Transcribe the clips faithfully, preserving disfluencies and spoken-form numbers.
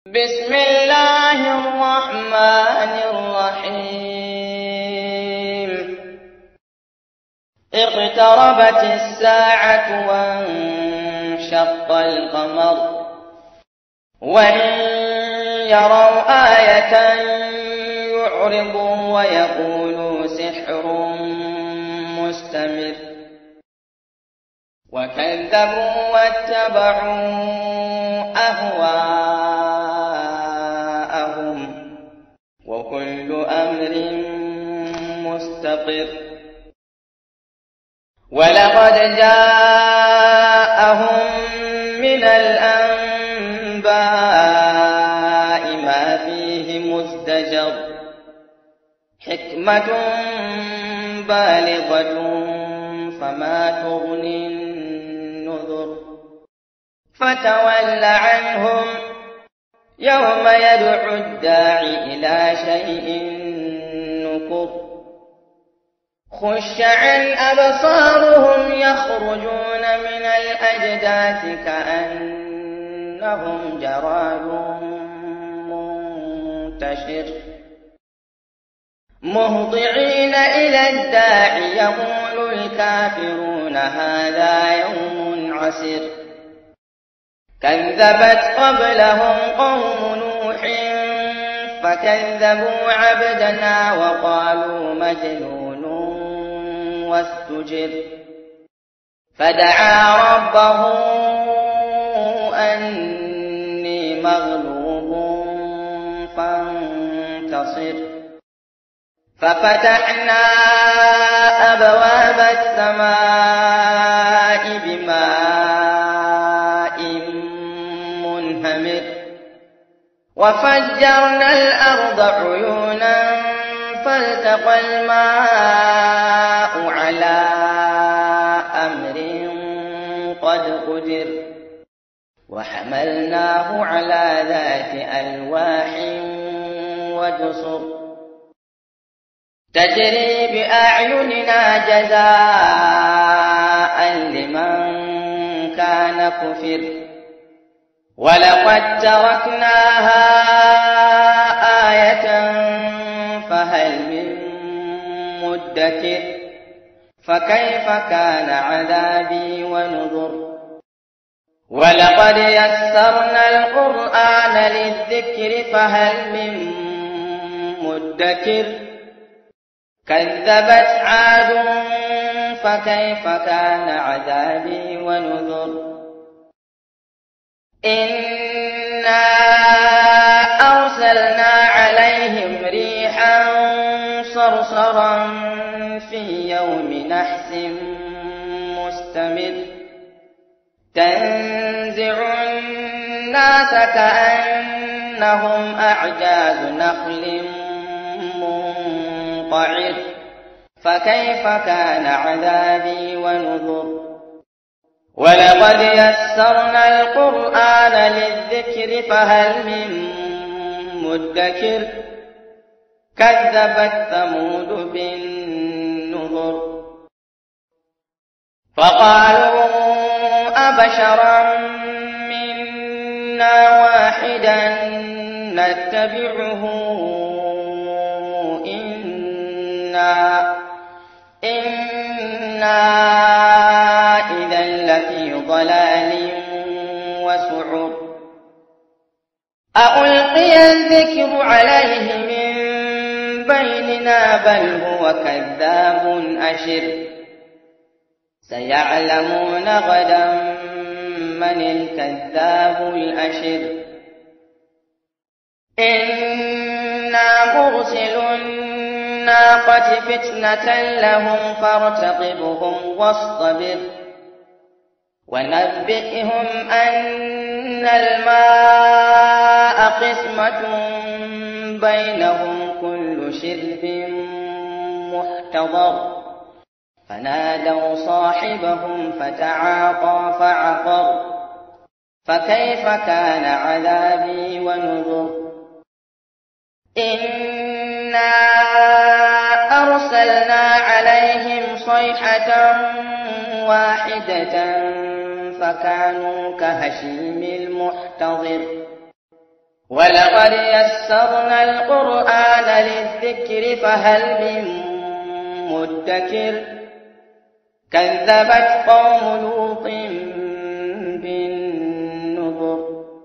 بسم الله الرحمن الرحيم اقتربت الساعة وانشق القمر وإن يروا آية يعرضوا ويقولوا سحر مستمر وكذبوا واتبعوا أهواءهم وكل أمر مستقر ولقد جاءهم من الأنباء ما فيه مزدجر حكمة بالغة فما تغني النذر فتول عنهم يوم يدعو الداعي إلى شيء نكر خش عن أبصارهم يخرجون من الأجداث كأنهم جراد منتشر مهطعين إلى الداعي يقول الكافرون هذا يوم عسر كذبت قبلهم قوم نوح فكذبوا عبدنا وقالوا مجنون واستجر فدعا ربه أني مغلوب فانتصر ففتحنا أبواب السماء بماء منهمر وفجرنا الأرض عيونا فالتقى الماء على أمر قد قدر وحملناه على ذات ألواح ودسر تجري بأعيننا جزاء لمن كان كفر ولقد تركناها آية فهل من مدكر فكيف كان عذابي ونذر ولقد يسرنا القرآن للذكر فهل من مدكر كذبت عاد فكيف كان عذابي ونذر إنا أرسلنا عليهم ريحا صرصرا في يوم نحس مستمر تنزع الناس كأنهم أعجاز نخل منقعر فكيف كان عذابي ونذر ولقد يسرنا القرآن للذكر فهل من مدكر كذبت ثمود بالنذر فقالوا أبشرا منا واحدا نتبعه إنا إنا إذا لفي ضلال وسعر أألقي الذكر عليه من بيننا بل هو كذاب أشر سيعلمون غدا من الكذاب الأشر إنا مرسل الناقة فتنة لهم فارتقبهم واصطبر ونبئهم أن الماء قسمة بينهم كل شرب محتضر فنادوا صاحبهم فتعاطى فعقر فكيف كان عذابي ونذر إنا أرسلنا عليهم صيحة واحدة فكانوا كهشيم المحتضر ولقد يسرنا القرآن للذكر فهل من مدكر كذبت قوم لوط بالنذر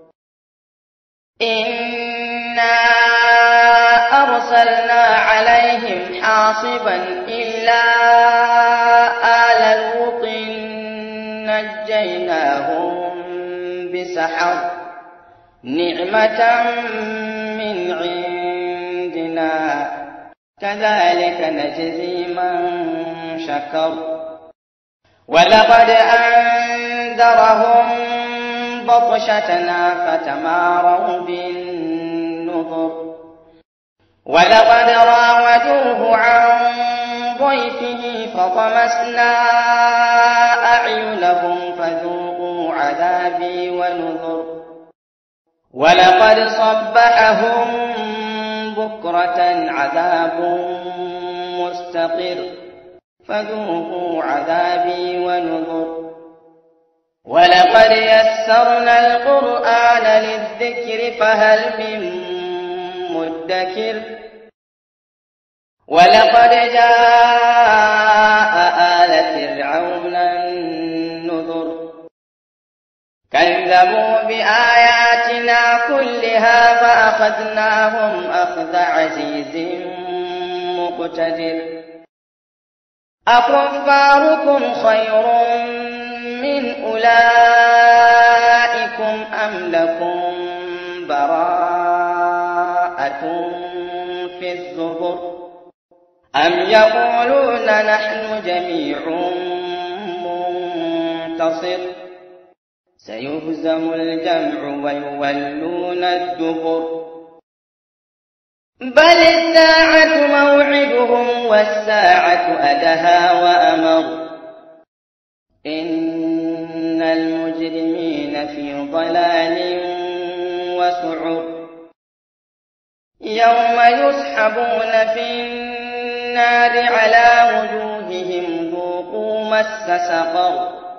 إنا أرسلنا عليهم حاصبا إلا آل لوط نجيناهم بسحر نعمة من عندنا كذلك نجزي من شكر ولقد أنذرهم بطشتنا فتماروا بالنذر ولقد راودوه عن ضيفه فطمسنا أعينهم فذوقوا عذابي ونذر ولقد صبحهم بكرة عذاب مستقر فذوقوا عذابي ونذر ولقد يسرنا القرآن للذكر فهل من مدكر ولقد جاء آل فرعون النذر كذبوا بآياتنا كلها فأخذناهم أخذ عزيز مقتدر أكفاركم خير من أولئكم أم لكم براءة في الزبر أم يقولون نحن جميع منتصر سيهزم الجمع ويولون الدبر بل الساعة موعدهم والساعة أدهى وأمر إن المجرمين في ضلال وسعر يوم يسحبون في النار على وجوههم ذوقوا مس سقر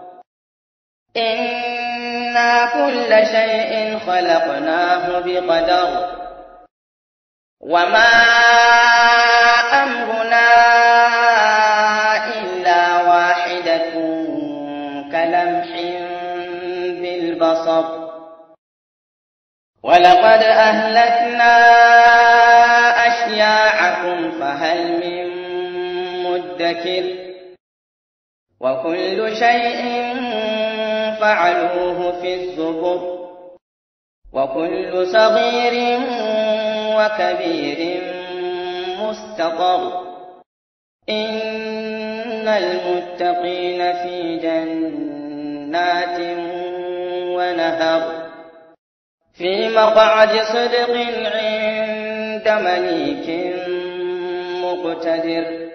إنا كل شيء خلقناه بقدر وما أمرنا إلا واحدة كلمح بالبصر ولقد أهلكنا أشياعكم فهل من مدكر وكل شيء فعلوه في الزبر وكل صغير وكبير مستطر إن المتقين في جنات ونهر في مقعد صدق عند مليك مقتدر